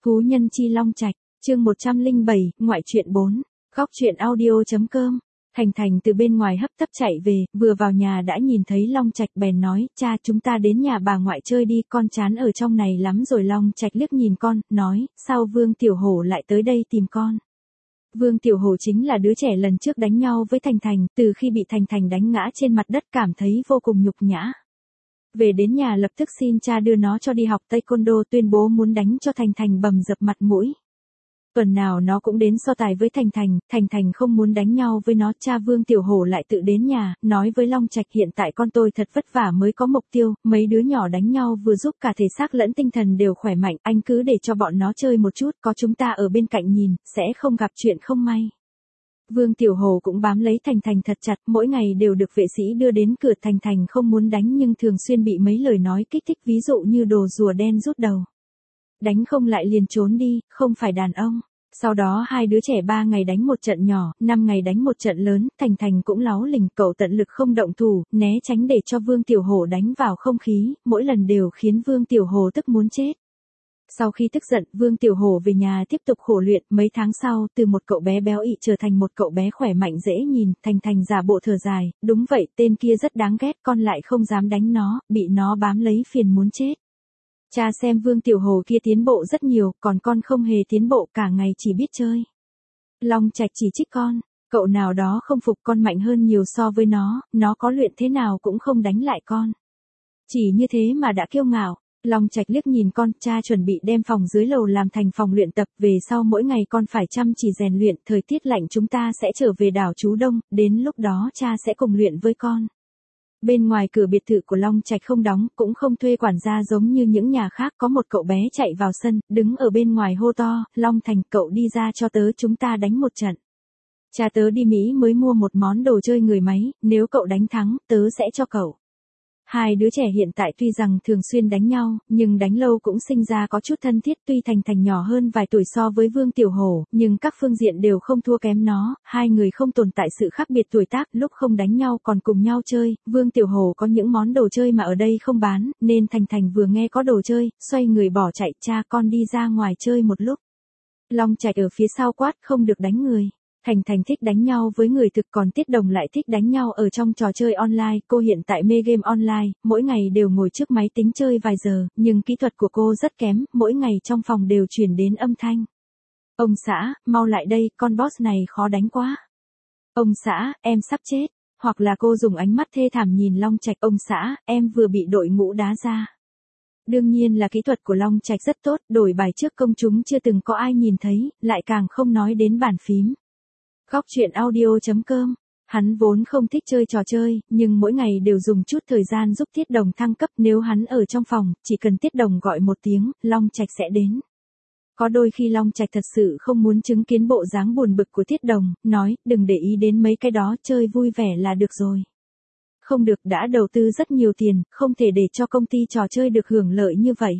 Phú Nhân Chi Long Trạch, chương 107, ngoại truyện 4, góc truyện audio.com. Thành Thành từ bên ngoài hấp tấp chạy về, vừa vào nhà đã nhìn thấy Long Trạch bèn nói, cha chúng ta đến nhà bà ngoại chơi đi, con chán ở trong này lắm rồi. Long Trạch liếc nhìn con, nói, sao Vương Tiểu Hổ lại tới đây tìm con? Vương Tiểu Hổ chính là đứa trẻ lần trước đánh nhau với Thành Thành, từ khi bị Thành Thành đánh ngã trên mặt đất cảm thấy vô cùng nhục nhã. Về đến nhà lập tức xin cha đưa nó cho đi học taekwondo, tuyên bố muốn đánh cho Thành Thành bầm dập mặt mũi. Tuần nào nó cũng đến so tài với Thành Thành, Thành Thành không muốn đánh nhau với nó, cha Vương Tiểu Hổ lại tự đến nhà, nói với Long Trạch hiện tại con tôi thật vất vả mới có mục tiêu, mấy đứa nhỏ đánh nhau vừa giúp cả thể xác lẫn tinh thần đều khỏe mạnh, anh cứ để cho bọn nó chơi một chút, có chúng ta ở bên cạnh nhìn, sẽ không gặp chuyện không may. Vương Tiểu Hổ cũng bám lấy Thành Thành thật chặt, mỗi ngày đều được vệ sĩ đưa đến cửa. Thành Thành không muốn đánh nhưng thường xuyên bị mấy lời nói kích thích, ví dụ như đồ rùa đen rút đầu. Đánh không lại liền trốn đi, không phải đàn ông. Sau đó hai đứa trẻ 3 ngày đánh một trận nhỏ, 5 ngày đánh một trận lớn, Thành Thành cũng láu lình, cậu tận lực không động thủ, né tránh để cho Vương Tiểu Hổ đánh vào không khí, mỗi lần đều khiến Vương Tiểu Hổ tức muốn chết. Sau khi tức giận, Vương Tiểu Hổ về nhà tiếp tục khổ luyện, mấy tháng sau, từ một cậu bé béo ị trở thành một cậu bé khỏe mạnh dễ nhìn. Thành Thành giả bộ thở dài, đúng vậy, tên kia rất đáng ghét, con lại không dám đánh nó, bị nó bám lấy phiền muốn chết. Cha xem Vương Tiểu Hổ kia tiến bộ rất nhiều, còn con không hề tiến bộ, cả ngày chỉ biết chơi. Long Trạch chỉ trích con, cậu nào đó không phục, con mạnh hơn nhiều so với nó có luyện thế nào cũng không đánh lại con. Chỉ như thế mà đã kiêu ngạo. Long Trạch liếc nhìn con, cha chuẩn bị đem phòng dưới lầu làm thành phòng luyện tập, về sau mỗi ngày con phải chăm chỉ rèn luyện, thời tiết lạnh chúng ta sẽ trở về đảo Chú Đông, đến lúc đó cha sẽ cùng luyện với con. Bên ngoài cửa biệt thự của Long Trạch không đóng, cũng không thuê quản gia giống như những nhà khác, có một cậu bé chạy vào sân, đứng ở bên ngoài hô to, Long Thành, cậu đi ra cho tớ, chúng ta đánh một trận. Cha tớ đi Mỹ mới mua một món đồ chơi người máy, nếu cậu đánh thắng, tớ sẽ cho cậu. Hai đứa trẻ hiện tại tuy rằng thường xuyên đánh nhau, nhưng đánh lâu cũng sinh ra có chút thân thiết. Tuy Thành Thành nhỏ hơn vài tuổi so với Vương Tiểu Hổ, nhưng các phương diện đều không thua kém nó, hai người không tồn tại sự khác biệt tuổi tác, lúc không đánh nhau còn cùng nhau chơi. Vương Tiểu Hổ có những món đồ chơi mà ở đây không bán, nên Thành Thành vừa nghe có đồ chơi, xoay người bỏ chạy, cha con đi ra ngoài chơi một lúc. Long Trạch ở phía sau quát, không được đánh người. Thành Thành thích đánh nhau với người thực, còn Tiết Đồng lại thích đánh nhau ở trong trò chơi online. Cô hiện tại mê game online, mỗi ngày đều ngồi trước máy tính chơi vài giờ, nhưng kỹ thuật của cô rất kém, mỗi ngày trong phòng đều truyền đến âm thanh. Ông xã, mau lại đây, con boss này khó đánh quá. Ông xã, em sắp chết. Hoặc là cô dùng ánh mắt thê thảm nhìn Long Trạch, ông xã, em vừa bị đội ngũ đá ra. Đương nhiên là kỹ thuật của Long Trạch rất tốt, đổi bài trước công chúng chưa từng có ai nhìn thấy, lại càng không nói đến bàn phím. Góc truyện audio.com. Hắn vốn không thích chơi trò chơi, nhưng mỗi ngày đều dùng chút thời gian giúp Tiết Đồng thăng cấp. Nếu hắn ở trong phòng, chỉ cần Tiết Đồng gọi một tiếng, Long Trạch sẽ đến. Có đôi khi Long Trạch thật sự không muốn chứng kiến bộ dáng buồn bực của Tiết Đồng, nói, đừng để ý đến mấy cái đó, chơi vui vẻ là được rồi. Không được, đã đầu tư rất nhiều tiền, không thể để cho công ty trò chơi được hưởng lợi như vậy.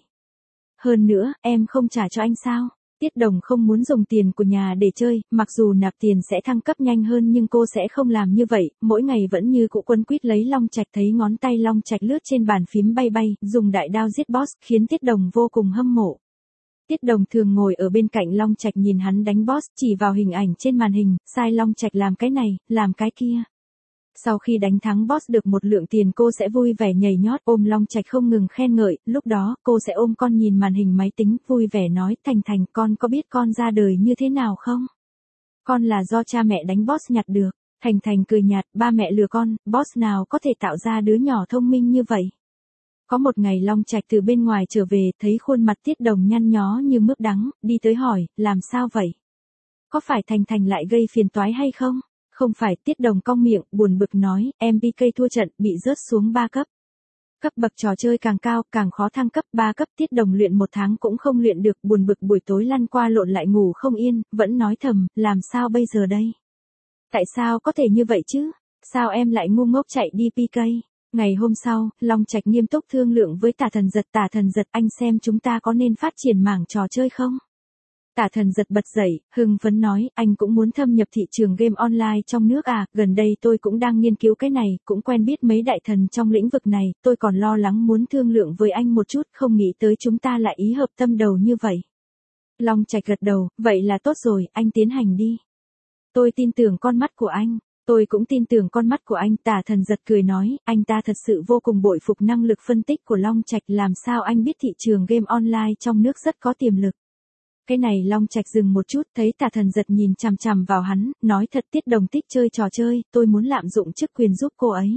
Hơn nữa, em không trả cho anh sao? Tiết Đồng không muốn dùng tiền của nhà để chơi, mặc dù nạp tiền sẽ thăng cấp nhanh hơn nhưng cô sẽ không làm như vậy, mỗi ngày vẫn như cũ quấn quýt lấy Long Trạch. Thấy ngón tay Long Trạch lướt trên bàn phím bay bay, dùng đại đao giết boss, khiến Tiết Đồng vô cùng hâm mộ. Tiết Đồng thường ngồi ở bên cạnh Long Trạch nhìn hắn đánh boss, chỉ vào hình ảnh trên màn hình, sai Long Trạch làm cái này, làm cái kia. Sau khi đánh thắng boss được một lượng tiền, cô sẽ vui vẻ nhảy nhót ôm Long Trạch không ngừng khen ngợi, lúc đó cô sẽ ôm con nhìn màn hình máy tính, vui vẻ nói, Thành Thành, con có biết con ra đời như thế nào không? Con là do cha mẹ đánh boss nhặt được. Thành Thành cười nhạt, ba mẹ lừa con, boss nào có thể tạo ra đứa nhỏ thông minh như vậy? Có một ngày Long Trạch từ bên ngoài trở về, thấy khuôn mặt Tiết Đồng nhăn nhó như mướp đắng, đi tới hỏi, làm sao vậy? Có phải Thành Thành lại gây phiền toái hay không? Không phải, Tiết Đồng cong miệng, buồn bực nói, em PK thua trận, bị rớt xuống 3 cấp. Cấp bậc trò chơi càng cao, càng khó thăng cấp. 3 cấp Tiết Đồng luyện 1 tháng cũng không luyện được, buồn bực buổi tối lăn qua lộn lại ngủ không yên, vẫn nói thầm, làm sao bây giờ đây? Tại sao có thể như vậy chứ? Sao em lại ngu ngốc chạy đi PK? Ngày hôm sau, Long Trạch nghiêm túc thương lượng với Tả Thần Giật, anh xem chúng ta có nên phát triển mảng trò chơi không? Tả Thần Giật bật dậy, hưng phấn nói, anh cũng muốn thâm nhập thị trường game online trong nước à, gần đây tôi cũng đang nghiên cứu cái này, cũng quen biết mấy đại thần trong lĩnh vực này, tôi còn lo lắng muốn thương lượng với anh một chút, không nghĩ tới chúng ta lại ý hợp tâm đầu như vậy. Long Trạch gật đầu, vậy là tốt rồi, anh tiến hành đi. Tôi tin tưởng con mắt của anh. Tôi cũng tin tưởng con mắt của anh. Tả Thần giật cười nói, anh ta thật sự vô cùng bội phục năng lực phân tích của Long Trạch. Làm sao anh biết thị trường game online trong nước rất có tiềm lực. Cái này Long Trạch dừng một chút, thấy Tả Thần giật nhìn chằm chằm vào hắn, nói thật Tiết Đồng thích chơi trò chơi, tôi muốn lạm dụng chức quyền giúp cô ấy.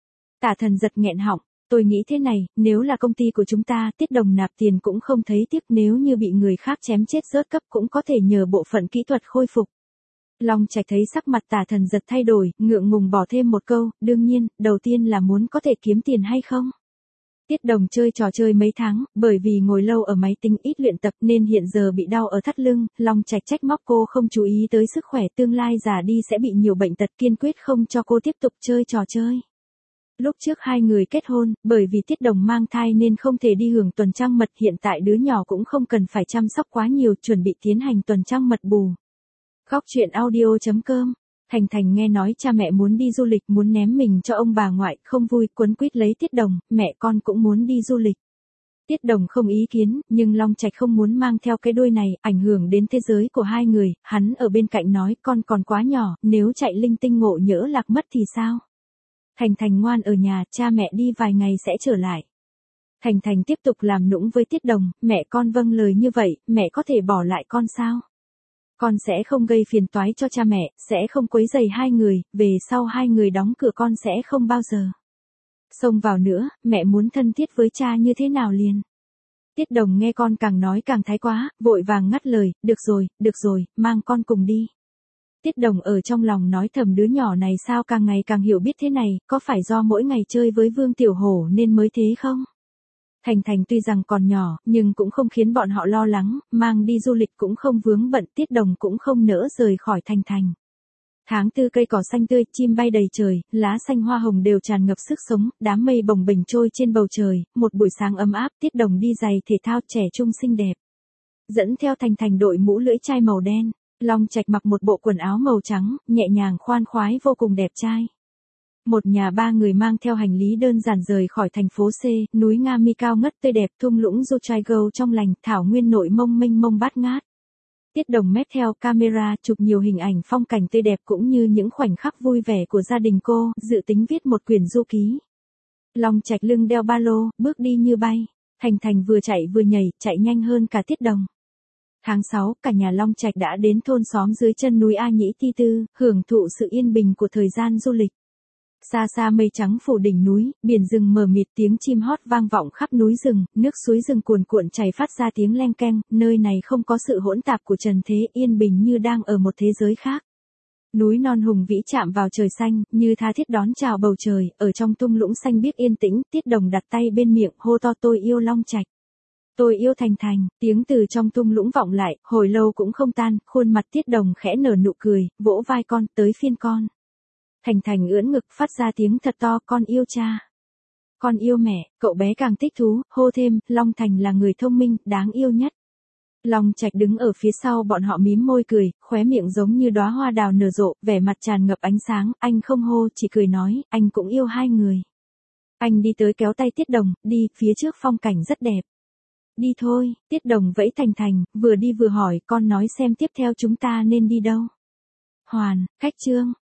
Tả Thần giật nghẹn họng, tôi nghĩ thế này, nếu là công ty của chúng ta, Tiết Đồng nạp tiền cũng không thấy tiếc, nếu như bị người khác chém chết rớt cấp cũng có thể nhờ bộ phận kỹ thuật khôi phục. Long Trạch thấy sắc mặt Tả Thần giật thay đổi, ngượng ngùng bỏ thêm một câu, đương nhiên, đầu tiên là muốn có thể kiếm tiền hay không. Tiết Đồng chơi trò chơi mấy tháng, bởi vì ngồi lâu ở máy tính ít luyện tập nên hiện giờ bị đau ở thắt lưng, Long Trạch trách móc cô không chú ý tới sức khỏe, tương lai già đi sẽ bị nhiều bệnh tật, kiên quyết không cho cô tiếp tục chơi trò chơi. Lúc trước hai người kết hôn, bởi vì Tiết Đồng mang thai nên không thể đi hưởng tuần trăng mật, hiện tại đứa nhỏ cũng không cần phải chăm sóc quá nhiều, chuẩn bị tiến hành tuần trăng mật bù. Góc truyện audio.com. Thành Thành nghe nói cha mẹ muốn đi du lịch, muốn ném mình cho ông bà ngoại, không vui, quấn quýt lấy Tiết Đồng, mẹ con cũng muốn đi du lịch. Tiết Đồng không ý kiến, nhưng Long Trạch không muốn mang theo cái đuôi này, ảnh hưởng đến thế giới của hai người, hắn ở bên cạnh nói, con còn quá nhỏ, nếu chạy linh tinh ngộ nhỡ lạc mất thì sao? Thành Thành ngoan ở nhà, cha mẹ đi vài ngày sẽ trở lại. Thành Thành tiếp tục làm nũng với Tiết Đồng, mẹ con vâng lời như vậy, mẹ có thể bỏ lại con sao? Con sẽ không gây phiền toái cho cha mẹ, sẽ không quấy rầy hai người, về sau hai người đóng cửa con sẽ không bao giờ xông vào nữa, mẹ muốn thân thiết với cha như thế nào liền. Tiết Đồng nghe con càng nói càng thái quá, vội vàng ngắt lời, được rồi, mang con cùng đi. Tiết Đồng ở trong lòng nói thầm đứa nhỏ này sao càng ngày càng hiểu biết thế này, có phải do mỗi ngày chơi với Vương Tiểu Hổ nên mới thế không? Thành Thành tuy rằng còn nhỏ, nhưng cũng không khiến bọn họ lo lắng, mang đi du lịch cũng không vướng bận, Tiết Đồng cũng không nỡ rời khỏi Thành Thành. Tháng 4 cây cỏ xanh tươi, chim bay đầy trời, lá xanh hoa hồng đều tràn ngập sức sống, đám mây bồng bềnh trôi trên bầu trời, một buổi sáng ấm áp, Tiết Đồng đi giày thể thao trẻ trung xinh đẹp. Dẫn theo Thành Thành đội mũ lưỡi chai màu đen, Long Trạch mặc một bộ quần áo màu trắng, nhẹ nhàng khoan khoái vô cùng đẹp trai. Một nhà ba người mang theo hành lý đơn giản rời khỏi thành phố C, núi Nga Mi cao ngất tươi đẹp, thung lũng Juchaigo trong lành, thảo nguyên nội mông mênh mông bát ngát. Tiết Đồng mét theo camera chụp nhiều hình ảnh phong cảnh tươi đẹp cũng như những khoảnh khắc vui vẻ của gia đình cô, dự tính viết một quyển du ký. Long Trạch lưng đeo ba lô, bước đi như bay. Thành Thành vừa chạy vừa nhảy, chạy nhanh hơn cả Tiết Đồng. Tháng 6, cả nhà Long Trạch đã đến thôn xóm dưới chân núi A Nhĩ Ti Tư, hưởng thụ sự yên bình của thời gian du lịch. Xa xa mây trắng phủ đỉnh núi, biển rừng mờ mịt, tiếng chim hót vang vọng khắp núi rừng, nước suối rừng cuồn cuộn chảy phát ra tiếng leng keng, nơi này không có sự hỗn tạp của trần thế, yên bình như đang ở một thế giới khác. Núi non hùng vĩ chạm vào trời xanh, như tha thiết đón chào bầu trời, ở trong thung lũng xanh biếc yên tĩnh, Tiết Đồng đặt tay bên miệng, hô to tôi yêu Long Trạch. Tôi yêu Thành Thành, tiếng từ trong thung lũng vọng lại, hồi lâu cũng không tan, khuôn mặt Tiết Đồng khẽ nở nụ cười, vỗ vai con, tới phiên con. Thành Thành ưỡn ngực phát ra tiếng thật to, con yêu cha. Con yêu mẹ, cậu bé càng thích thú, hô thêm, Long Thành là người thông minh, đáng yêu nhất. Long Trạch đứng ở phía sau bọn họ mím môi cười, khóe miệng giống như đóa hoa đào nở rộ, vẻ mặt tràn ngập ánh sáng, anh không hô, chỉ cười nói, anh cũng yêu hai người. Anh đi tới kéo tay Tiết Đồng, đi, phía trước phong cảnh rất đẹp. Đi thôi, Tiết Đồng vẫy Thành Thành, vừa đi vừa hỏi, con nói xem tiếp theo chúng ta nên đi đâu. Hoàn, Khách Trương.